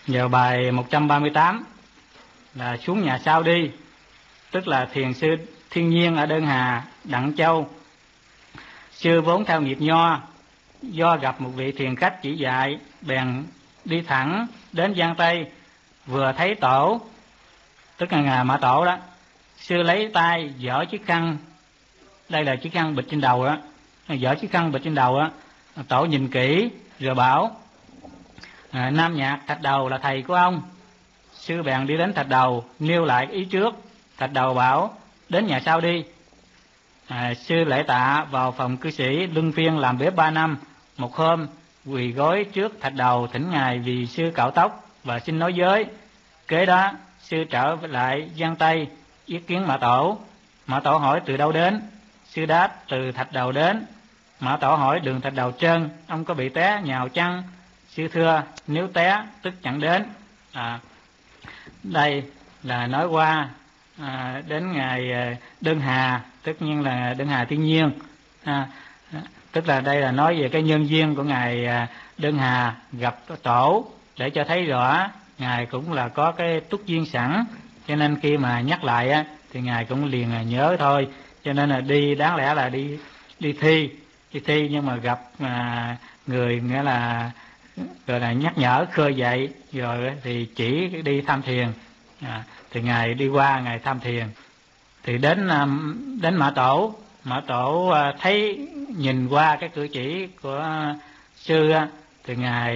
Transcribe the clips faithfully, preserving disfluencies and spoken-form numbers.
Giờ bài một trăm ba mươi tám là xuống nhà sau đi, tức là thiền sư Thiên Nhiên ở Đơn Hà, Đặng Châu. Sư vốn theo nghiệp nho, do gặp một vị thiền khách chỉ dạy, bèn đi thẳng đến Giang Tây. Vừa thấy tổ, tức là ngài Mã Tổ đó, sư lấy tay giở chiếc khăn, đây là chiếc khăn bịch trên đầu đó, giở chiếc khăn bịch trên đầu đó. Tổ nhìn kỹ rồi bảo: à, Nam Nhạc Thạch Đầu là thầy của ông. Sư bèn đi đến Thạch Đầu, nêu lại ý trước. Thạch Đầu bảo: đến nhà sau đi. à, Sư lễ tạ vào phòng cư sĩ, luân phiên làm bếp ba năm. Một hôm quỳ gối trước Thạch Đầu thỉnh ngài vì sư cạo tóc và xin nói giới. Kế đó sư trở lại Giang Tây ý kiến Mã Tổ. Mã Tổ hỏi từ đâu đến. Sư đáp từ Thạch Đầu đến. Mã Tổ hỏi đường Thạch Đầu trơn, ông có bị té nhào chăng? Sư thưa nếu té tức chẳng đến. à, Đây là nói qua à, đến ngày Đơn Hà, tất nhiên là Đơn Hà Thiên Nhiên. à, Tức là đây là nói về cái nhân duyên của ngài Đơn Hà gặp Tổ, để cho thấy rõ ngài cũng là có cái túc duyên sẵn, cho nên khi mà nhắc lại á, thì ngài cũng liền nhớ thôi. Cho nên là đi, đáng lẽ là đi đi thi đi thi nhưng mà gặp à, người nghĩa là rồi là nhắc nhở khơi dậy, rồi thì chỉ đi tham thiền. à, thì ngài đi qua ngài tham thiền, thì đến đến Mã Tổ. Mã Tổ thấy, nhìn qua cái cử chỉ của sư thì ngài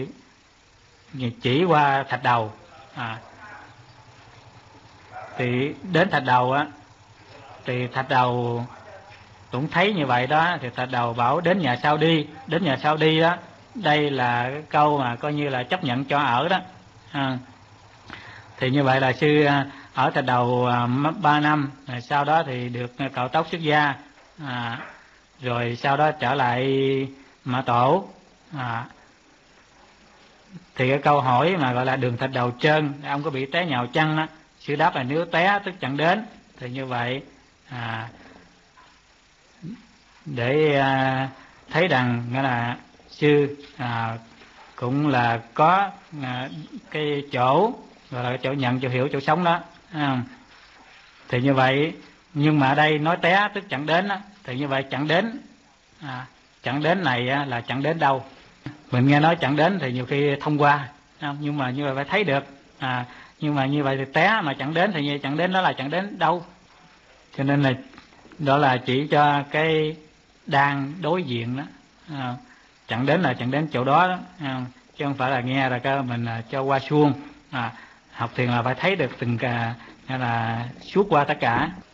chỉ qua Thạch Đầu. à, thì đến Thạch Đầu á, thì Thạch Đầu cũng thấy như vậy đó, thì Thạch Đầu bảo đến nhà sau đi. Đến nhà sau đi đó, đây là cái câu mà coi như là chấp nhận cho ở đó. à, thì như vậy là sư ở Thạch Đầu ba năm, sau đó thì được cạo tóc xuất gia. à, rồi sau đó trở lại Mã Tổ. à, thì cái câu hỏi mà gọi là đường Thạch Đầu trơn, ông có bị té nhào chăng đó, sư đáp là nếu té tức chẳng đến. Thì như vậy à, để à, thấy rằng nghĩa là sư à, cũng là có à, cái chỗ gọi là cái chỗ nhận, chỗ hiểu, chỗ sống đó. à, thì như vậy, nhưng mà ở đây nói té tức chẳng đến đó, thì như vậy chẳng đến à, chẳng đến này á, là chẳng đến đâu. Mình nghe nói chẳng đến thì nhiều khi thông qua, không? Nhưng mà như vậy phải thấy được. à, nhưng mà như vậy thì té mà chẳng đến thì như chẳng đến đó là chẳng đến đâu. Cho nên là đó là chỉ cho cái đang đối diện đó. à, chẳng đến là chẳng đến chỗ đó, đó. À, chứ không phải là nghe là cái mình cho qua suông. à, học thiền là phải thấy được từng cả, là suốt qua tất cả.